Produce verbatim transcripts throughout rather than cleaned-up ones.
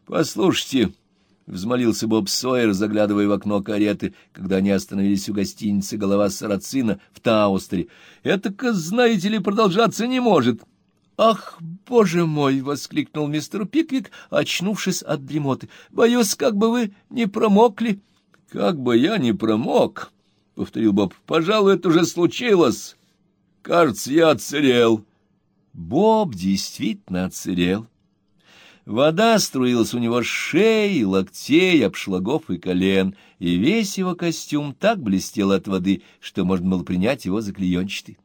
— Послушайте, — взмолился Боб Сойер, заглядывая в окно кареты, когда они остановились у гостиницы «Голова Сарацина» в Таустере, — это-ка, знаете ли, продолжаться не может. — Ах, боже мой! — воскликнул мистер Пиквик, очнувшись от дремоты. — Боюсь, как бы вы не промокли. — Как бы я не промок, — повторил Боб, — пожалуй, это уже случилось. Кажется, я отсырел. Боб действительно отсырел. Вода струилась у него с шеи, локтей, обшлагов и колен, и весь его костюм так блестел от воды, что можно было принять его за клеенчатый.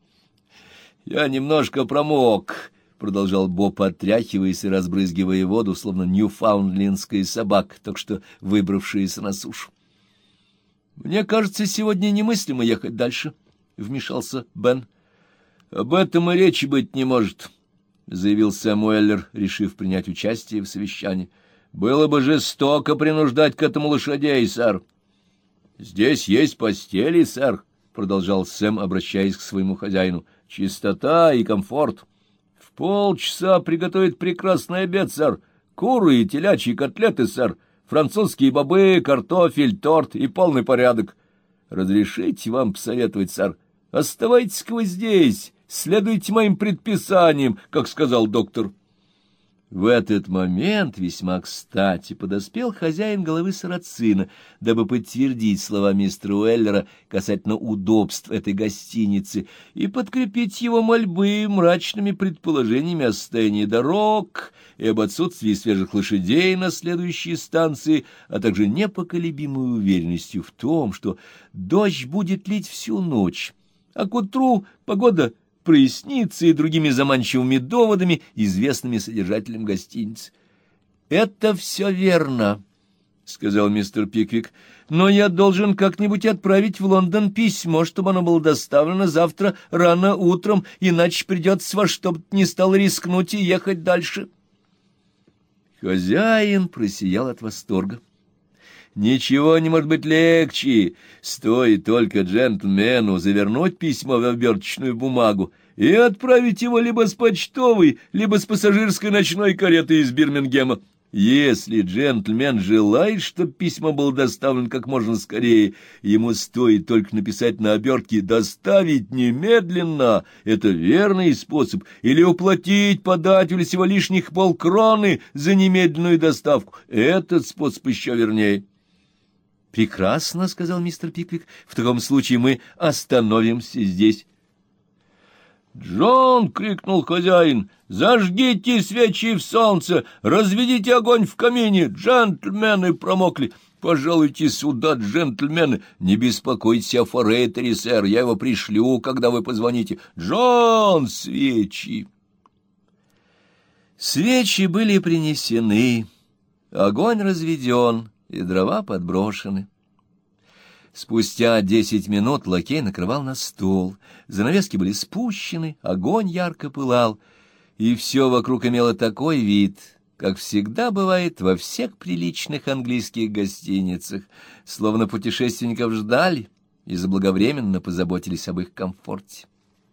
— Я немножко промок, — продолжал Боб, отряхиваясь и разбрызгивая воду, словно ньюфаундлендская собака, только что выбравшаяся на сушу. — Мне кажется, сегодня немыслимо ехать дальше, — вмешался Бен. — Об этом и речи быть не может, — заявил Сэм Уэллер, решив принять участие в совещании. — Было бы жестоко принуждать к этому лошадей, сэр. — Здесь есть постели, сэр, — продолжал Сэм, обращаясь к своему хозяину. — Чистота и комфорт. В полчаса приготовить прекрасный обед, сэр. Куры и телячьи котлеты, сэр. Французские бобы, картофель, торт и полный порядок. Разрешите вам посоветовать, сэр? Оставайтесь-ка вы здесь. Следуйте моим предписаниям, как сказал доктор. В этот момент весьма кстати подоспел хозяин головы Сарацина, дабы подтвердить слова мистера Уэллера касательно удобств этой гостиницы и подкрепить его мольбы мрачными предположениями о состоянии дорог и об отсутствии свежих лошадей на следующей станции, а также непоколебимой уверенностью в том, что дождь будет лить всю ночь, а к утру погода прояснится, и другими заманчивыми доводами, известными содержателям гостиницы. — Это все верно, — сказал мистер Пиквик, — но я должен как-нибудь отправить в Лондон письмо, чтобы оно было доставлено завтра рано утром, иначе придется во что бы то ни стало рискнуть и ехать дальше. Хозяин просиял от восторга. Ничего не может быть легче, стоит только джентльмену завернуть письмо в оберточную бумагу и отправить его либо с почтовой, либо с пассажирской ночной кареты из Бирмингема. Если джентльмен желает, чтобы письмо было доставлено как можно скорее, ему стоит только написать на обертке «доставить немедленно». Это верный способ. Или уплатить подателю всего лишних полкроны за немедленную доставку. Этот способ еще вернее. — Прекрасно, — сказал мистер Пиквик. — В таком случае мы остановимся здесь. — Джон! — крикнул хозяин. — Зажгите свечи в солнце! Разведите огонь в камине! Джентльмены промокли! Пожалуйте сюда, джентльмены! Не беспокойтесь о форейтере, сэр, я его пришлю, когда вы позвоните. Джон! Свечи! Свечи были принесены, огонь разведен, и дрова подброшены. Спустя десять минут лакей накрывал на стол, занавески были спущены, огонь ярко пылал, и все вокруг имело такой вид, как всегда бывает во всех приличных английских гостиницах, словно путешественников ждали и заблаговременно позаботились об их комфорте.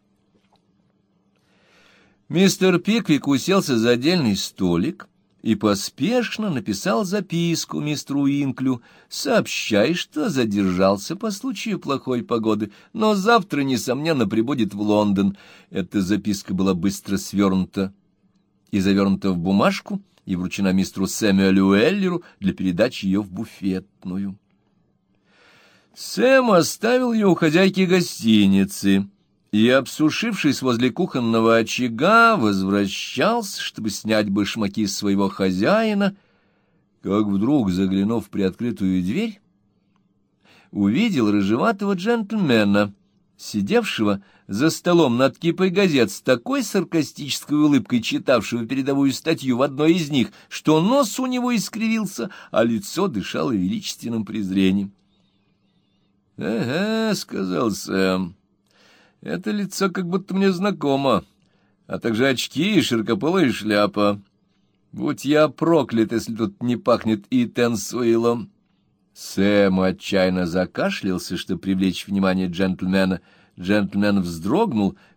Мистер Пиквик уселся за отдельный столик и поспешно написал записку мистеру Уинклю, сообщая, что задержался по случаю плохой погоды, но завтра, несомненно, прибудет в Лондон. Эта записка была быстро свернута и завернута в бумажку и вручена мистеру Сэмюэлю Уэллеру для передачи ее в буфетную. Сэм оставил ее у хозяйки гостиницы и, обсушившись возле кухонного очага, возвращался, чтобы снять башмаки с своего хозяина, как вдруг, заглянув в приоткрытую дверь, увидел рыжеватого джентльмена, сидевшего за столом над кипой газет с такой саркастической улыбкой, читавшего передовую статью в одной из них, что нос у него искривился, а лицо дышало величественным презрением. — Ага, — сказал Сэм, — это лицо как будто мне знакомо, а также очки и широкополая шляпа. Будь я проклят, если тут не пахнет Итенсуилом. Сэм отчаянно закашлялся, чтобы привлечь внимание джентльмена. Джентльмен вздрогнул,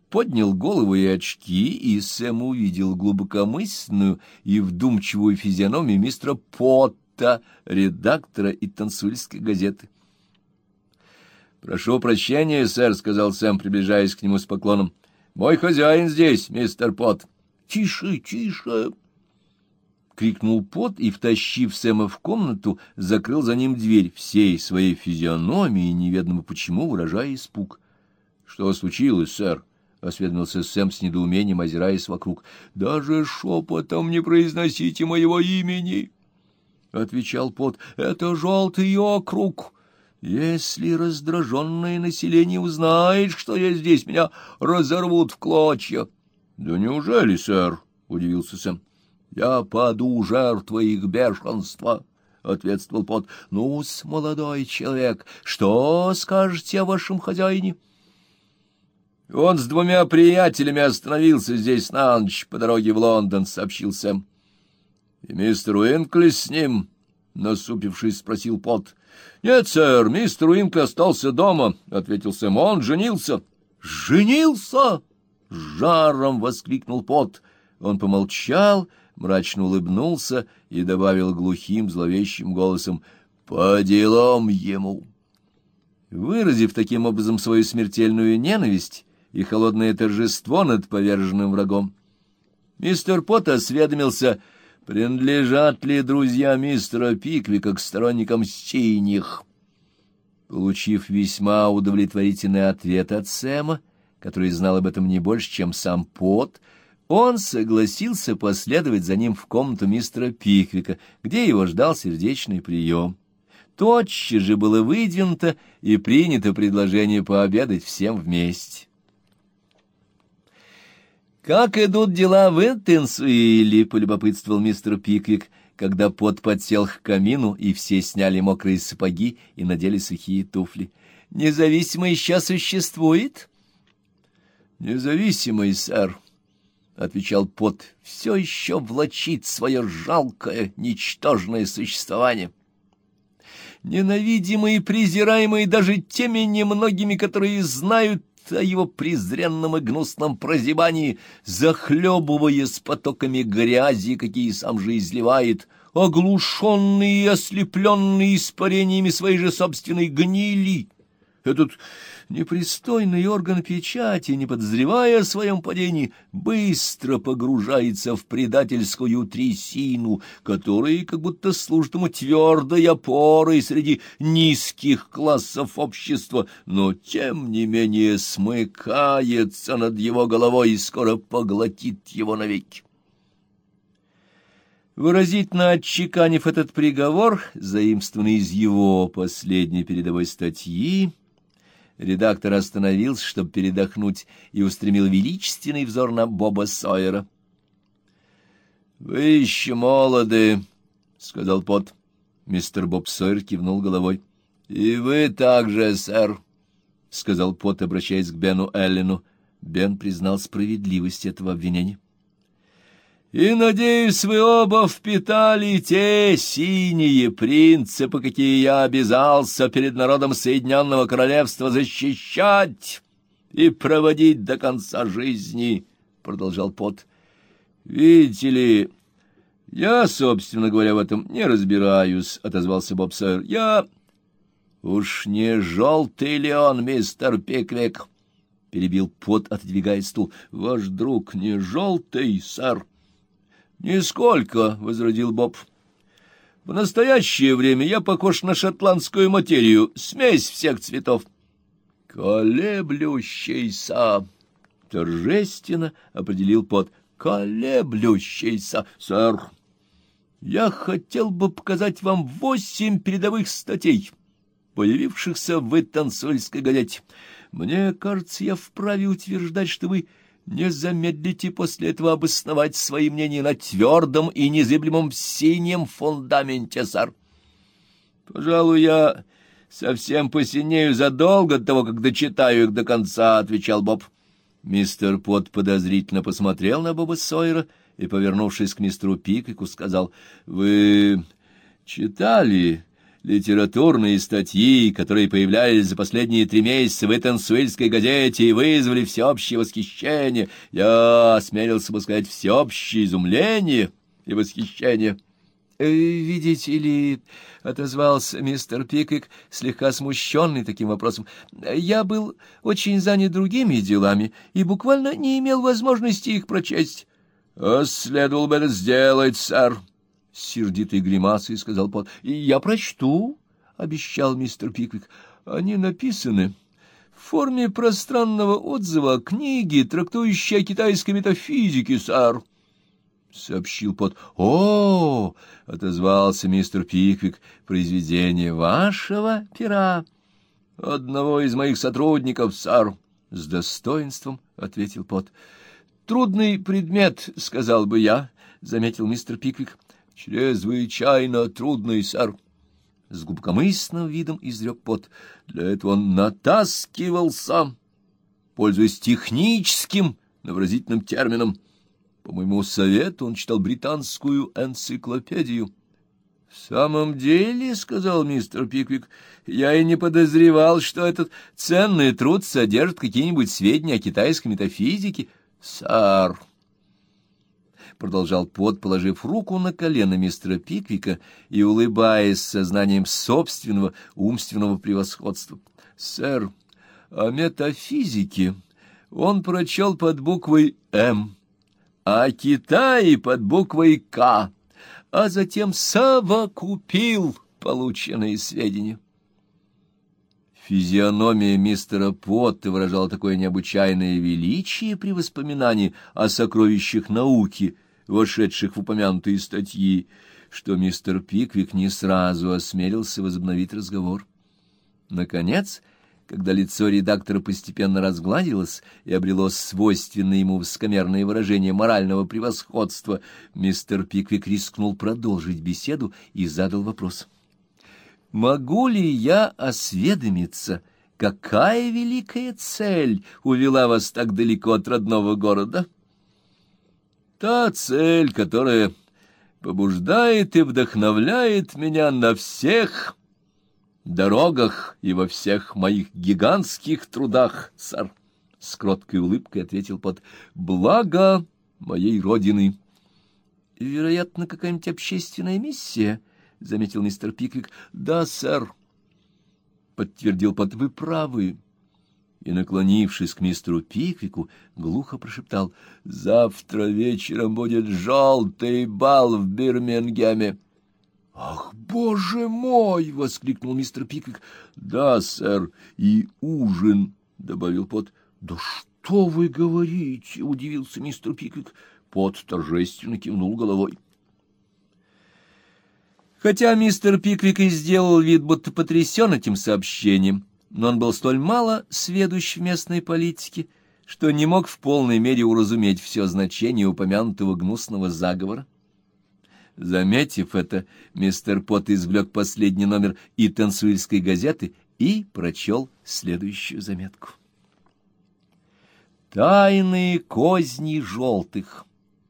поднял голову и очки, и Сэм увидел глубокомысленную и вдумчивую физиономию мистера Потта, редактора Итансуильской газеты. — Прошу прощения, сэр, — сказал Сэм, приближаясь к нему с поклоном. — Мой хозяин здесь, мистер Потт. — Тише, тише! — крикнул Потт и, втащив Сэма в комнату, закрыл за ним дверь, всей своей физиономией, неведомо почему, выражая испуг. — Что случилось, сэр? — осведомился Сэм с недоумением, озираясь вокруг. — Даже шепотом не произносите моего имени! — отвечал Потт. — Это желтый округ. Если раздраженное население узнает, что я здесь, меня разорвут в клочья. — Да неужели, сэр? — удивился Сэм. — Я паду жертвой их бешенства, — ответствовал Потт. — Ну-с, молодой человек, что скажете о вашем хозяине? — Он с двумя приятелями остановился здесь на ночь по дороге в Лондон, — сообщил Сэм. — И мистер Уинкли с ним? — насупившись, спросил Потт. — Нет, сэр, мистер Уинкли остался дома, — ответил Сэм. — Он женился. — Женился? — с жаром воскликнул Потт. Он помолчал, мрачно улыбнулся и добавил глухим, зловещим голосом: — По делам ему. Выразив таким образом свою смертельную ненависть и холодное торжество над поверженным врагом, мистер Потт осведомился, принадлежат ли друзья мистера Пиквика к сторонникам синих. Получив весьма удовлетворительный ответ от Сэма, который знал об этом не больше, чем сам Потт, он согласился последовать за ним в комнату мистера Пиквика, где его ждал сердечный прием. Тотчас же было выдвинуто и принято предложение пообедать всем вместе. «Как идут дела в Итансуиле?» — полюбопытствовал мистер Пиквик, когда Потт подсел к камину, и все сняли мокрые сапоги и надели сухие туфли. «Независимый еще существует?» «Независимый, сэр», — отвечал Потт, — «все еще влачит свое жалкое, ничтожное существование. Ненавидимый и презираемый даже теми немногими, которые знают о его презренном и гнусном прозябании, захлебываясь потоками грязи, какие сам же изливает, оглушенный и ослепленный испарениями своей же собственной гнили. Этот непристойный орган печати, не подозревая о своем падении, быстро погружается в предательскую трясину, которая как будто служит ему твердой опорой среди низких классов общества, но тем не менее смыкается над его головой и скоро поглотит его навеки. Выразительно отчеканив этот приговор, заимствованный из его последней передовой статьи, редактор остановился, чтобы передохнуть, и устремил величественный взор на Боба Сойера. — Вы еще молоды, — сказал Потт. Мистер Боб Сойер кивнул головой. — И вы также, сэр, — сказал Потт, обращаясь к Бену Эллену. Бен признал справедливость этого обвинения. — И, надеюсь, вы оба впитали те синие принципы, какие я обязался перед народом Соединенного Королевства защищать и проводить до конца жизни, — продолжал Потт. — Видите ли, я, собственно говоря, в этом не разбираюсь, — отозвался Боб Сойер. — Я... — Уж не желтый ли он, мистер Пиквик? — перебил Потт, отодвигая стул. — Ваш друг не желтый, сэр? — Нисколько, — возразил Боб. — В настоящее время я похож на шотландскую материю, смесь всех цветов. — Колеблющийся, — торжественно определил Потт. — Колеблющийся, сэр. Я хотел бы показать вам восемь передовых статей, появившихся в Итансуильской газете. Мне кажется, я вправе утверждать, что вы не замедлите после этого обосновать свои мнения на твердом и незыблемом синем фундаменте, сэр. — Пожалуй, я совсем посинею задолго до того, как дочитаю их до конца, — отвечал Боб. Мистер Потт подозрительно посмотрел на Боба Сойера и, повернувшись к мистеру Пиквику, сказал: — Вы читали Литературные статьи, которые появлялись за последние три месяца в Итансуильской газете, вызвали всеобщее восхищение. Я осмелился бы сказать всеобщее изумление и восхищение. «Видите ли, — отозвался мистер Пиквик, слегка смущенный таким вопросом, — я был очень занят другими делами и буквально не имел возможности их прочесть». «А следовало бы это сделать, сэр», — с сердитой гримасой сказал Пот. — И я прочту, — обещал мистер Пиквик. — Они написаны в форме пространного отзыва о книге, трактующей о китайской метафизике, сэр, — сообщил Пот. — О, — отозвался мистер Пиквик, — произведение вашего пера. — Одного из моих сотрудников, сэр, — с достоинством ответил Пот. — Трудный предмет, — сказал бы я, — заметил мистер Пиквик. — Чрезвычайно трудный, сэр, — с глубокомысленным видом изрек Пот. Для этого он натаскивался, пользуясь техническим, но выразительным термином. По моему совету он читал британскую энциклопедию. — В самом деле, — сказал мистер Пиквик, — я и не подозревал, что этот ценный труд содержит какие-нибудь сведения о китайской метафизике. — Сэр, — продолжал Пот, положив руку на колено мистера Пиквика и улыбаясь сознанием собственного умственного превосходства, — сэр, о метафизике он прочел под буквой «М», а Китае под буквой «К», а затем совокупил полученные сведения. Физиономия мистера Потта выражала такое необычайное величие при воспоминании о сокровищах науки, вошедших в упомянутые статьи, что мистер Пиквик не сразу осмелился возобновить разговор. Наконец, когда лицо редактора постепенно разгладилось и обрело свойственное ему высокомерное выражение морального превосходства, мистер Пиквик рискнул продолжить беседу и задал вопрос. «Могу ли я осведомиться, какая великая цель увела вас так далеко от родного города?» «Та цель, которая побуждает и вдохновляет меня на всех дорогах и во всех моих гигантских трудах, сэр», — с кроткой улыбкой ответил Пот, — «благо моей родины». «Вероятно, какая-нибудь общественная миссия», — заметил мистер Пиквик. — Да, сэр, — подтвердил Пот, — вы правы. И, наклонившись к мистеру Пиквику, глухо прошептал: — Завтра вечером будет желтый бал в Бирмингеме. — Ах, боже мой! — воскликнул мистер Пиквик. — Да, сэр, и ужин, — добавил Пот. — Да что вы говорите? — удивился мистер Пиквик. Пот торжественно кивнул головой. Хотя мистер Пиквик и сделал вид, будто потрясен этим сообщением, но он был столь мало сведущ в местной политике, что не мог в полной мере уразуметь все значение упомянутого гнусного заговора. Заметив это, мистер Пот извлек последний номер Итансуильской газеты и прочел следующую заметку. «Тайные козни желтых».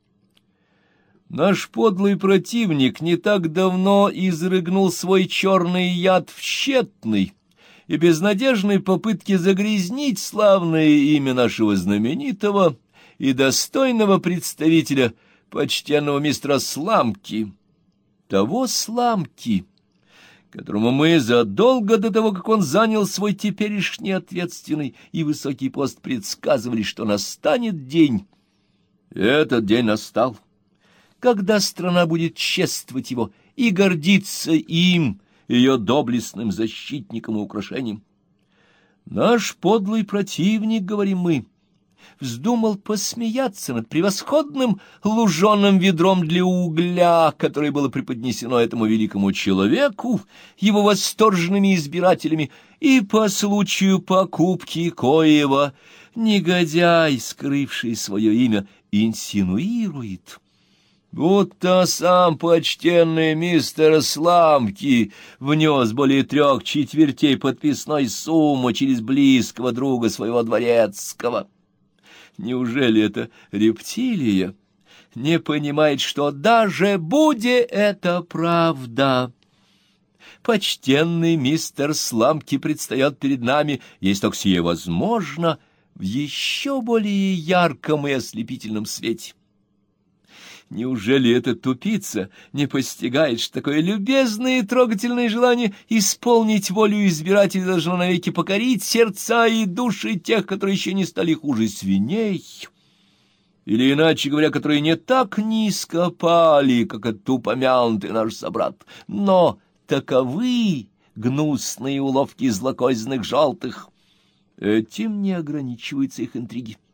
Наш подлый противник не так давно изрыгнул свой черный яд в тщетной и безнадежной попытке загрязнить славное имя нашего знаменитого и достойного представителя, почтенного мистера Сламки, того Сламки, которому мы задолго до того, как он занял свой теперешний ответственный и высокий пост, предсказывали, что настанет день. И этот день настал, когда страна будет чествовать его и гордиться им, ее доблестным защитником и украшением. Наш подлый противник, говорим мы, вздумал посмеяться над превосходным луженым ведром для угля, которое было преподнесено этому великому человеку, его восторженными избирателями, и по случаю покупки коего негодяй, скрывший свое имя, инсинуирует, будто сам почтенный мистер Сламки внес более трех четвертей подписной суммы через близкого друга своего дворецкого. Неужели эта рептилия не понимает, что даже будь это правда, почтенный мистер Сламки предстает перед нами, есть только сие возможно, в еще более ярком и ослепительном свете. Неужели этот тупица не постигает, что такое любезное и трогательное желание исполнить волю избирателя должно навеки покорить сердца и души тех, которые еще не стали хуже свиней, или, иначе говоря, которые не так низко пали, как этот упомянутый наш собрат, но таковы гнусные уловки злокозненных желтых. Этим не ограничиваются их интриги.